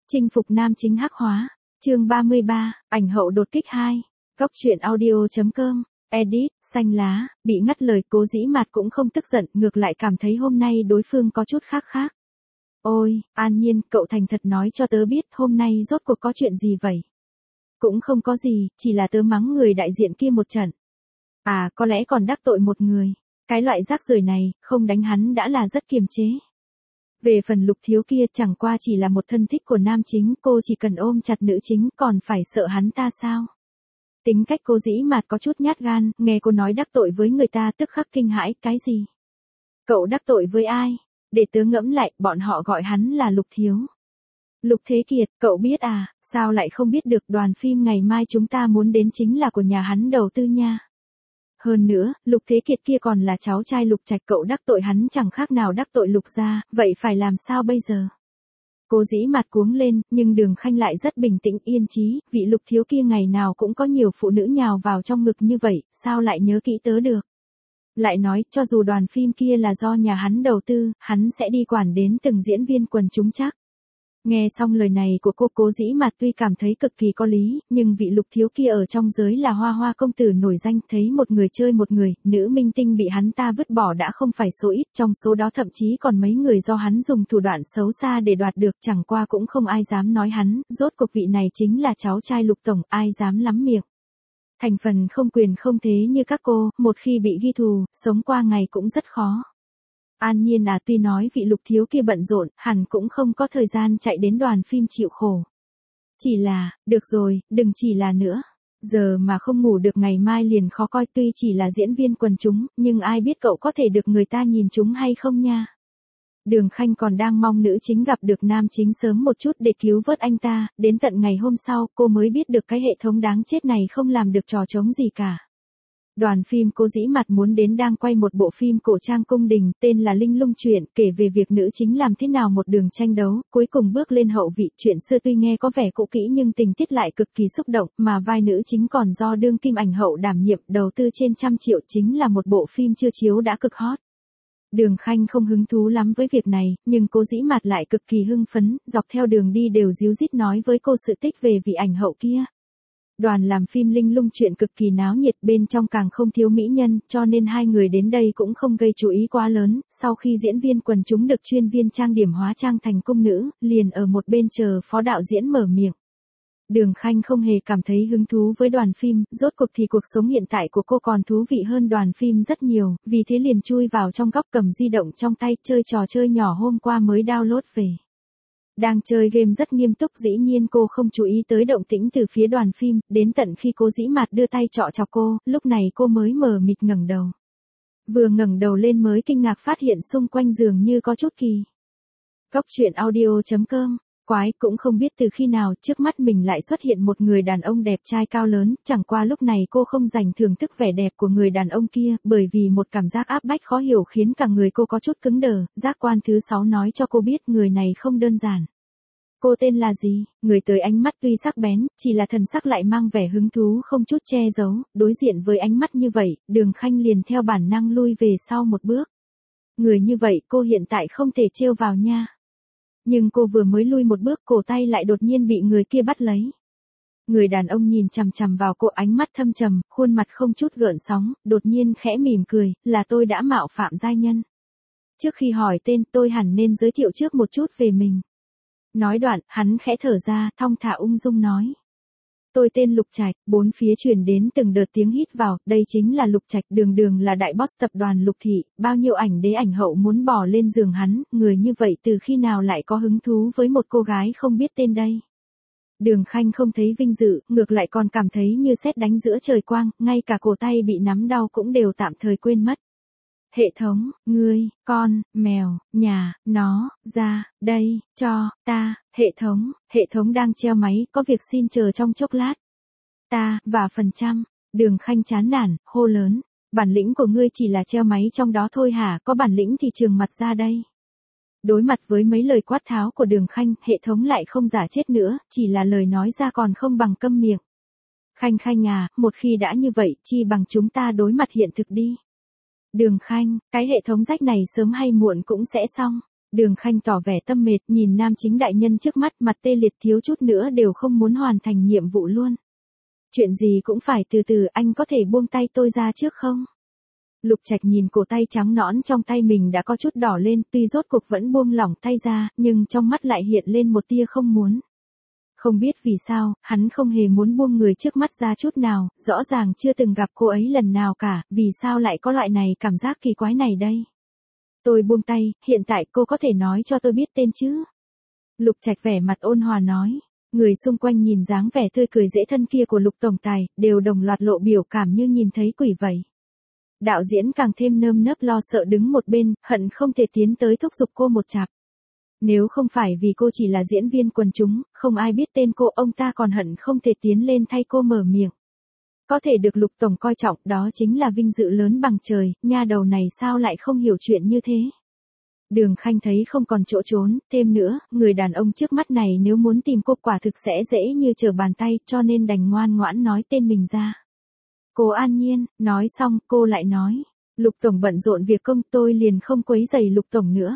Chinh phục nam chính hắc hóa. Chương 33, ảnh hậu đột kích 2. Góc truyện audio.com. Edit, xanh lá, bị ngắt lời Cố Dĩ Mạt cũng không tức giận, ngược lại cảm thấy hôm nay đối phương có chút khác khác. Ôi, An Nhiên, cậu thành thật nói cho tớ biết hôm nay rốt cuộc có chuyện gì vậy? Cũng không có gì, chỉ là tớ mắng người đại diện kia một trận. À, có lẽ còn đắc tội một người. Cái loại rác rưởi này, không đánh hắn đã là rất kiềm chế. Về phần Lục Thiếu kia chẳng qua chỉ là một thân thích của nam chính, cô chỉ cần ôm chặt nữ chính còn phải sợ hắn ta sao? Tính cách Cố Dĩ Mạt có chút nhát gan, nghe cô nói đắc tội với người ta tức khắc kinh hãi, cái gì? Cậu đắc tội với ai? Để tớ ngẫm lại, bọn họ gọi hắn là Lục Thiếu. Lục Thế Kiệt, cậu biết à, sao lại không biết được đoàn phim ngày mai chúng ta muốn đến chính là của nhà hắn đầu tư nha. Hơn nữa, Lục Thế Kiệt kia còn là cháu trai Lục Trạch, cậu đắc tội hắn chẳng khác nào đắc tội Lục gia, vậy phải làm sao bây giờ? Cố Dĩ Mạt cuống lên, nhưng Đường Khanh lại rất bình tĩnh yên chí, vị Lục Thiếu kia ngày nào cũng có nhiều phụ nữ nhào vào trong ngực như vậy, sao lại nhớ kỹ tớ được? Lại nói, cho dù đoàn phim kia là do nhà hắn đầu tư, hắn sẽ đi quản đến từng diễn viên quần chúng chắc. Nghe xong lời này của cô, Cố Dĩ Mạt tuy cảm thấy cực kỳ có lý, nhưng vị Lục Thiếu kia ở trong giới là hoa hoa công tử nổi danh, thấy một người chơi một người, nữ minh tinh bị hắn ta vứt bỏ đã không phải số ít, trong số đó thậm chí còn mấy người do hắn dùng thủ đoạn xấu xa để đoạt được, chẳng qua cũng không ai dám nói hắn, rốt cuộc vị này chính là cháu trai Lục tổng, ai dám lắm miệng. Thành phần không quyền không thế như các cô, một khi bị ghi thù, sống qua ngày cũng rất khó. An Nhiên à, tuy nói vị Lục Thiếu kia bận rộn, hẳn cũng không có thời gian chạy đến đoàn phim chịu khổ. Chỉ là, được rồi, đừng chỉ là nữa. Giờ mà không ngủ được ngày mai liền khó coi, tuy chỉ là diễn viên quần chúng, nhưng ai biết cậu có thể được người ta nhìn chúng hay không nha. Đường Khanh còn đang mong nữ chính gặp được nam chính sớm một chút để cứu vớt anh ta, đến tận ngày hôm sau cô mới biết được cái hệ thống đáng chết này không làm được trò trống gì cả. Đoàn phim Cố Dĩ Mạt muốn đến đang quay một bộ phim cổ trang cung đình, tên là Linh Lung Truyện, kể về việc nữ chính làm thế nào một đường tranh đấu, cuối cùng bước lên hậu vị. Chuyện xưa tuy nghe có vẻ cũ kỹ nhưng tình tiết lại cực kỳ xúc động, mà vai nữ chính còn do đương kim ảnh hậu đảm nhiệm, đầu tư trên 100 triệu, chính là một bộ phim chưa chiếu đã cực hot. Đường Khanh không hứng thú lắm với việc này, nhưng Cố Dĩ Mạt lại cực kỳ hưng phấn, dọc theo đường đi đều díu dít nói với cô sự tích về vị ảnh hậu kia. Đoàn làm phim Linh Lung Truyện cực kỳ náo nhiệt, bên trong càng không thiếu mỹ nhân, cho nên hai người đến đây cũng không gây chú ý quá lớn. Sau khi diễn viên quần chúng được chuyên viên trang điểm hóa trang thành cung nữ, liền ở một bên chờ phó đạo diễn mở miệng. Đường Khanh không hề cảm thấy hứng thú với đoàn phim, rốt cuộc thì cuộc sống hiện tại của cô còn thú vị hơn đoàn phim rất nhiều, vì thế liền chui vào trong góc cầm di động trong tay chơi trò chơi nhỏ hôm qua mới download về. Đang chơi game rất nghiêm túc, dĩ nhiên cô không chú ý tới động tĩnh từ phía đoàn phim, đến tận khi Cố Dĩ Mạt đưa tay trọ chọc cô, lúc này cô mới mờ mịt ngẩng đầu. Vừa ngẩng đầu lên mới kinh ngạc phát hiện xung quanh dường như có chút kỳ. Góc truyện audio.com. Quái, cũng không biết từ khi nào trước mắt mình lại xuất hiện một người đàn ông đẹp trai cao lớn, chẳng qua lúc này cô không dành thưởng thức vẻ đẹp của người đàn ông kia, bởi vì một cảm giác áp bách khó hiểu khiến cả người cô có chút cứng đờ. Giác quan thứ 6 nói cho cô biết người này không đơn giản. Cô tên là gì? Người tới ánh mắt tuy sắc bén, chỉ là thần sắc lại mang vẻ hứng thú không chút che giấu, đối diện với ánh mắt như vậy, Đường Khanh liền theo bản năng lui về sau một bước. Người như vậy cô hiện tại không thể trêu vào nha. Nhưng cô vừa mới lui một bước, cổ tay lại đột nhiên bị người kia bắt lấy. Người đàn ông nhìn chằm chằm vào cô, ánh mắt thâm trầm, khuôn mặt không chút gợn sóng, đột nhiên khẽ mỉm cười, là tôi đã mạo phạm giai nhân. Trước khi hỏi tên, tôi hẳn nên giới thiệu trước một chút về mình. Nói đoạn, hắn khẽ thở ra, thong thả ung dung nói. Tôi tên Lục Trạch. Bốn phía truyền đến từng đợt tiếng hít vào, đây chính là Lục Trạch, đường đường là đại boss tập đoàn Lục thị, bao nhiêu ảnh đế ảnh hậu muốn bỏ lên giường hắn, người như vậy từ khi nào lại có hứng thú với một cô gái không biết tên đây. Đường Khanh không thấy vinh dự, ngược lại còn cảm thấy như sét đánh giữa trời quang, ngay cả cổ tay bị nắm đau cũng đều tạm thời quên mất. Hệ thống, ngươi, con, mèo, nhà, nó, ra, đây, cho, ta, hệ thống đang treo máy, có việc xin chờ trong chốc lát. Ta, và phần trăm, Đường Khanh chán nản, hô lớn, bản lĩnh của ngươi chỉ là treo máy trong đó thôi hả, có bản lĩnh thì trường mặt ra đây. Đối mặt với mấy lời quát tháo của Đường Khanh, hệ thống lại không giả chết nữa, chỉ là lời nói ra còn không bằng câm miệng. Khanh à, một khi đã như vậy, chi bằng chúng ta đối mặt hiện thực đi. Đường Khanh, cái hệ thống rách này sớm hay muộn cũng sẽ xong. Đường Khanh tỏ vẻ tâm mệt, nhìn nam chính đại nhân trước mắt, mặt tê liệt, thiếu chút nữa đều không muốn hoàn thành nhiệm vụ luôn. Chuyện gì cũng phải từ từ, anh có thể buông tay tôi ra trước không? Lục Trạch nhìn cổ tay trắng nõn trong tay mình đã có chút đỏ lên, tuy rốt cuộc vẫn buông lỏng tay ra, nhưng trong mắt lại hiện lên một tia không muốn. Không biết vì sao, hắn không hề muốn buông người trước mắt ra chút nào, rõ ràng chưa từng gặp cô ấy lần nào cả, vì sao lại có loại này cảm giác kỳ quái này đây? Tôi buông tay, hiện tại cô có thể nói cho tôi biết tên chứ? Lục Trạch vẻ mặt ôn hòa nói. Người xung quanh nhìn dáng vẻ tươi cười dễ thân kia của Lục tổng tài, đều đồng loạt lộ biểu cảm như nhìn thấy quỷ vậy. Đạo diễn càng thêm nơm nớp lo sợ đứng một bên, hận không thể tiến tới thúc giục cô một chạp. Nếu không phải vì cô chỉ là diễn viên quần chúng, không ai biết tên cô, ông ta còn hận không thể tiến lên thay cô mở miệng. Có thể được Lục tổng coi trọng, đó chính là vinh dự lớn bằng trời, nha đầu này sao lại không hiểu chuyện như thế. Đường Khanh thấy không còn chỗ trốn, thêm nữa, người đàn ông trước mắt này nếu muốn tìm cô quả thực sẽ dễ như trở bàn tay, cho nên đành ngoan ngoãn nói tên mình ra. Cô An Nhiên, nói xong, cô lại nói, Lục tổng bận rộn việc công, tôi liền không quấy rầy Lục tổng nữa.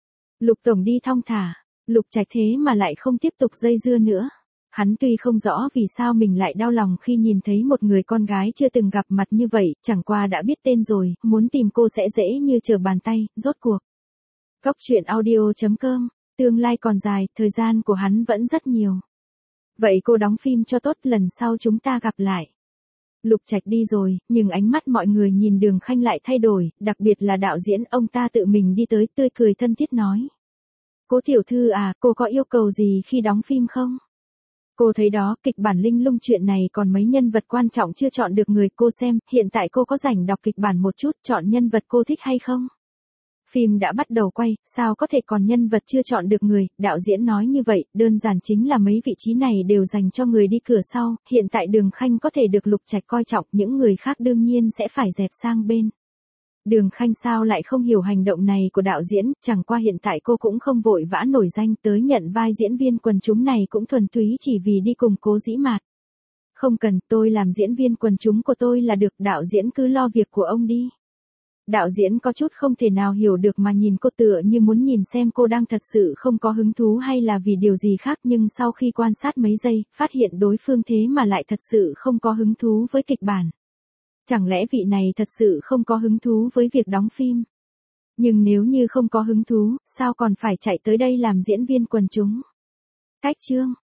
Lục tổng đi thong thả, Lục Trạch thế mà lại không tiếp tục dây dưa nữa. Hắn tuy không rõ vì sao mình lại đau lòng khi nhìn thấy một người con gái chưa từng gặp mặt như vậy, chẳng qua đã biết tên rồi, muốn tìm cô sẽ dễ như trở bàn tay, rốt cuộc. Góc truyện audio.com, tương lai còn dài, thời gian của hắn vẫn rất nhiều. Vậy cô đóng phim cho tốt, lần sau chúng ta gặp lại. Lục Trạch đi rồi, nhưng ánh mắt mọi người nhìn Đường Khanh lại thay đổi, đặc biệt là đạo diễn, ông ta tự mình đi tới, tươi cười thân thiết nói. Cố tiểu thư à, cô có yêu cầu gì khi đóng phim không? Cô thấy đó, kịch bản Linh Lung chuyện này còn mấy nhân vật quan trọng chưa chọn được người, cô xem, hiện tại cô có rảnh đọc kịch bản một chút, chọn nhân vật cô thích hay không? Phim đã bắt đầu quay, sao có thể còn nhân vật chưa chọn được người, đạo diễn nói như vậy, đơn giản chính là mấy vị trí này đều dành cho người đi cửa sau, hiện tại Đường Khanh có thể được Lục Trạch coi trọng, những người khác đương nhiên sẽ phải dẹp sang bên. Đường Khanh sao lại không hiểu hành động này của đạo diễn, chẳng qua hiện tại cô cũng không vội vã nổi danh, tới nhận vai diễn viên quần chúng này cũng thuần túy chỉ vì đi cùng Cố Dĩ Mạt. Không cần, tôi làm diễn viên quần chúng của tôi là được, đạo diễn cứ lo việc của ông đi. Đạo diễn có chút không thể nào hiểu được mà nhìn cô tựa như muốn nhìn xem cô đang thật sự không có hứng thú hay là vì điều gì khác, nhưng sau khi quan sát mấy giây, phát hiện đối phương thế mà lại thật sự không có hứng thú với kịch bản. Chẳng lẽ vị này thật sự không có hứng thú với việc đóng phim? Nhưng nếu như không có hứng thú, sao còn phải chạy tới đây làm diễn viên quần chúng? Cách chương